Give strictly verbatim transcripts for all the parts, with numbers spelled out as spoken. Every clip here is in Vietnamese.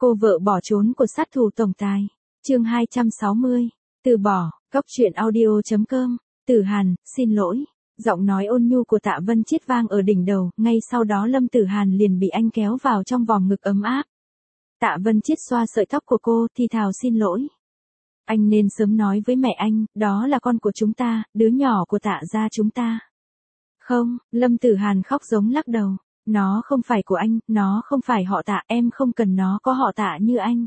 Cô vợ bỏ trốn của sát thủ tổng tài. Chương hai trăm sáu mươi. Từ bỏ. Cốc truyện audio chấm com. Tử Hàn, xin lỗi. Giọng nói ôn nhu của Tạ Vân Chiết vang ở đỉnh đầu, ngay sau đó Lâm Tử Hàn liền bị anh kéo vào trong vòng ngực ấm áp. Tạ Vân Chiết xoa sợi tóc của cô, thì thào xin lỗi. Anh nên sớm nói với mẹ anh, đó là con của chúng ta, đứa nhỏ của Tạ gia chúng ta. Không, Lâm Tử Hàn khóc giống lắc đầu. Nó không phải của anh, nó không phải họ Tạ, em không cần nó có họ Tạ như anh.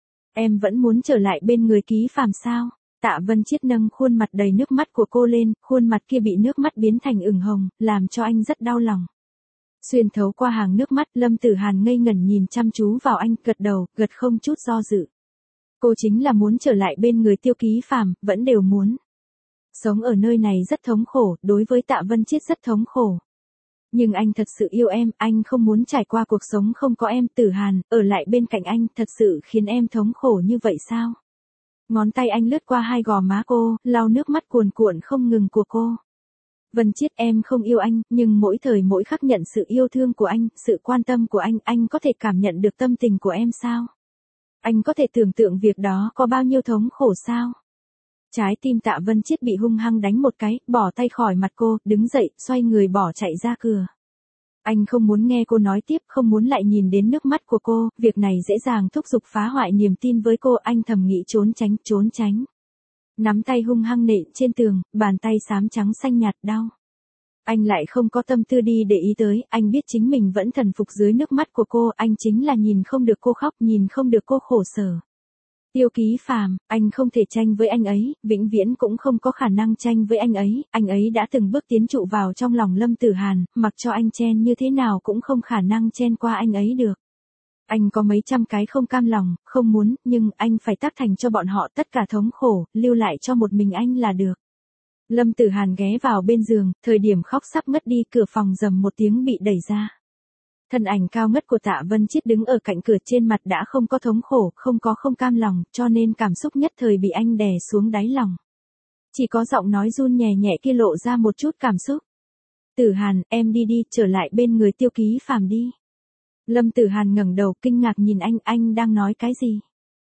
Em vẫn muốn trở lại bên người Ký Phàm sao? Tạ Vân Chiết nâng khuôn mặt đầy nước mắt của cô lên, khuôn mặt kia bị nước mắt biến thành ửng hồng, làm cho anh rất đau lòng. Xuyên thấu qua hàng nước mắt, Lâm Tử Hàn ngây ngẩn nhìn chăm chú vào anh, gật đầu, gật không chút do dự. Cô chính là muốn trở lại bên người Tiêu Ký Phàm, vẫn đều muốn. Sống ở nơi này rất thống khổ, đối với Tạ Vân Chiết rất thống khổ. Nhưng anh thật sự yêu em, anh không muốn trải qua cuộc sống không có em. Tử Hàn, ở lại bên cạnh anh, thật sự khiến em thống khổ như vậy sao? Ngón tay anh lướt qua hai gò má cô, lau nước mắt cuồn cuộn không ngừng của cô. Vân Chiết, em không yêu anh, nhưng mỗi thời mỗi khắc nhận sự yêu thương của anh, sự quan tâm của anh, anh có thể cảm nhận được tâm tình của em sao? Anh có thể tưởng tượng việc đó có bao nhiêu thống khổ sao? Trái tim Tạ Vân Chiết bị hung hăng đánh một cái, bỏ tay khỏi mặt cô, đứng dậy, xoay người bỏ chạy ra cửa. Anh không muốn nghe cô nói tiếp, không muốn lại nhìn đến nước mắt của cô, việc này dễ dàng thúc giục phá hoại niềm tin với cô, anh thầm nghĩ trốn tránh, trốn tránh. Nắm tay hung hăng nện trên tường, bàn tay xám trắng xanh nhạt đau. Anh lại không có tâm tư đi để ý tới, anh biết chính mình vẫn thần phục dưới nước mắt của cô, anh chính là nhìn không được cô khóc, nhìn không được cô khổ sở. Tiêu Ký Phàm, anh không thể tranh với anh ấy, vĩnh viễn cũng không có khả năng tranh với anh ấy, anh ấy đã từng bước tiến trụ vào trong lòng Lâm Tử Hàn, mặc cho anh chen như thế nào cũng không khả năng chen qua anh ấy được. Anh có mấy trăm cái không cam lòng, không muốn, nhưng anh phải tác thành cho bọn họ tất cả thống khổ, lưu lại cho một mình anh là được. Lâm Tử Hàn ghé vào bên giường, thời điểm khóc sắp ngất đi, cửa phòng rầm một tiếng bị đẩy ra. Thân ảnh cao ngất của Tạ Vân Chiết đứng ở cạnh cửa, trên mặt đã không có thống khổ, không có không cam lòng, cho nên cảm xúc nhất thời bị anh đè xuống đáy lòng. Chỉ có giọng nói run nhẹ nhẹ kia lộ ra một chút cảm xúc. Tử Hàn, em đi đi, trở lại bên người Tiêu Ký Phàm đi. Lâm Tử Hàn ngẩng đầu kinh ngạc nhìn anh, anh đang nói cái gì?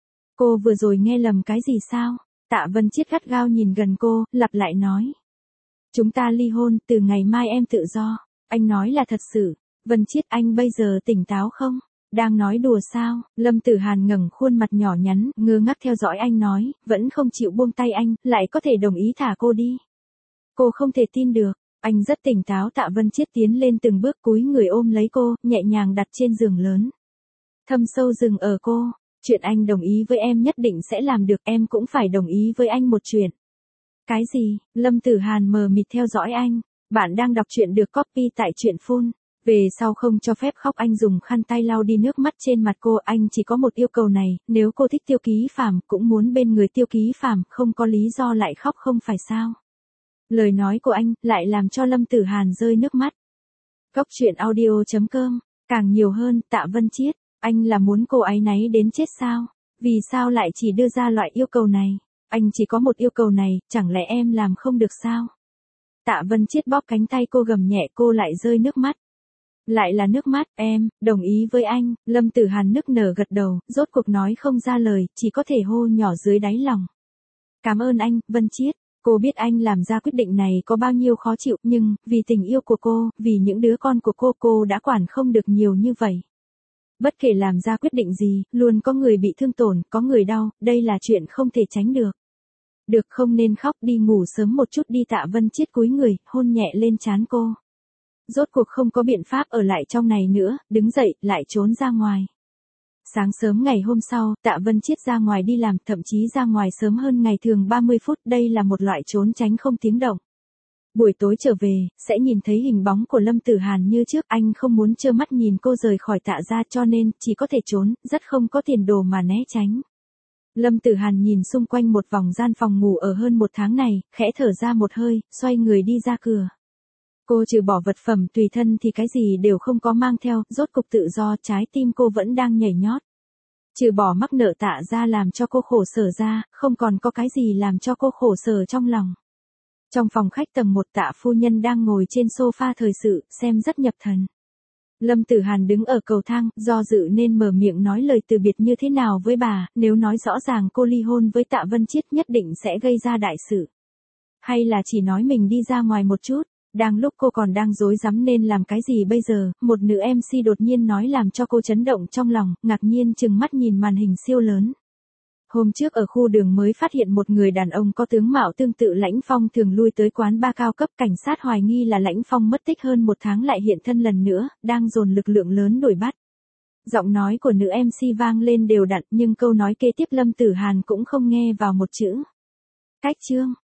Cô vừa rồi nghe lầm cái gì sao? Tạ Vân Chiết gắt gao nhìn gần cô, lặp lại nói. Chúng ta ly hôn, từ ngày mai em tự do. Anh nói là thật sự. Vân Chiết, anh bây giờ tỉnh táo không? Đang nói đùa sao? Lâm Tử Hàn ngẩng khuôn mặt nhỏ nhắn, ngơ ngác theo dõi anh nói, vẫn không chịu buông tay anh, lại có thể đồng ý thả cô đi. Cô không thể tin được, anh rất tỉnh táo. Tạ Vân Chiết tiến lên từng bước, cúi người ôm lấy cô, nhẹ nhàng đặt trên giường lớn. Thâm sâu dừng ở cô, chuyện anh đồng ý với em nhất định sẽ làm được, em cũng phải đồng ý với anh một chuyện. Cái gì? Lâm Tử Hàn mờ mịt theo dõi anh, bạn đang đọc truyện được copy tại truyện phun. Về sau không cho phép khóc. Anh dùng khăn tay lau đi nước mắt trên mặt cô, anh chỉ có một yêu cầu này, nếu cô thích Tiêu Ký Phàm, cũng muốn bên người Tiêu Ký Phàm, không có lý do lại khóc không phải sao? Lời nói của anh lại làm cho Lâm Tử Hàn rơi nước mắt. Cốc truyện audio chấm com, càng nhiều hơn. Tạ Vân Chiết, anh là muốn cô áy náy đến chết sao? Vì sao lại chỉ đưa ra loại yêu cầu này? Anh chỉ có một yêu cầu này, chẳng lẽ em làm không được sao? Tạ Vân Chiết bóp cánh tay cô, gầm nhẹ, cô lại rơi nước mắt. Lại là nước mắt, em, đồng ý với anh. Lâm Tử Hàn nức nở gật đầu, rốt cuộc nói không ra lời, chỉ có thể hô nhỏ dưới đáy lòng. Cảm ơn anh, Vân Chiết. Cô biết anh làm ra quyết định này có bao nhiêu khó chịu, nhưng, vì tình yêu của cô, vì những đứa con của cô, cô đã quản không được nhiều như vậy. Bất kể làm ra quyết định gì, luôn có người bị thương tổn, có người đau, đây là chuyện không thể tránh được. Được, không nên khóc, đi ngủ sớm một chút đi. Tạ Vân Chiết cúi người, hôn nhẹ lên trán cô. Rốt cuộc không có biện pháp ở lại trong này nữa, đứng dậy, lại trốn ra ngoài. Sáng sớm ngày hôm sau, Tạ Vân Chiết ra ngoài đi làm, thậm chí ra ngoài sớm hơn ngày thường ba mươi phút, đây là một loại trốn tránh không tiếng động. Buổi tối trở về, sẽ nhìn thấy hình bóng của Lâm Tử Hàn như trước, anh không muốn trơ mắt nhìn cô rời khỏi Tạ gia, cho nên, chỉ có thể trốn, rất không có tiền đồ mà né tránh. Lâm Tử Hàn nhìn xung quanh một vòng gian phòng ngủ ở hơn một tháng này, khẽ thở ra một hơi, xoay người đi ra cửa. Cô trừ bỏ vật phẩm tùy thân thì cái gì đều không có mang theo, rốt cục tự do, trái tim cô vẫn đang nhảy nhót. Trừ bỏ mắc nợ Tạ ra làm cho cô khổ sở ra, không còn có cái gì làm cho cô khổ sở trong lòng. Trong phòng khách tầng một, Tạ phu nhân đang ngồi trên sofa thời sự, xem rất nhập thần. Lâm Tử Hàn đứng ở cầu thang, do dự nên mở miệng nói lời từ biệt như thế nào với bà, nếu nói rõ ràng cô ly hôn với Tạ Vân Chiết nhất định sẽ gây ra đại sự. Hay là chỉ nói mình đi ra ngoài một chút, đang lúc cô còn đang rối rắm nên làm cái gì bây giờ, một nữ em xê đột nhiên nói làm cho cô chấn động trong lòng, ngạc nhiên chừng mắt nhìn màn hình siêu lớn. Hôm trước ở khu đường mới phát hiện một người đàn ông có tướng mạo tương tự Lãnh Phong thường lui tới quán bar cao cấp, cảnh sát hoài nghi là Lãnh Phong mất tích hơn một tháng lại hiện thân lần nữa, đang dồn lực lượng lớn đuổi bắt. Giọng nói của nữ em xê vang lên đều đặn nhưng câu nói kế tiếp Lâm Tử Hàn cũng không nghe vào một chữ. Cách chương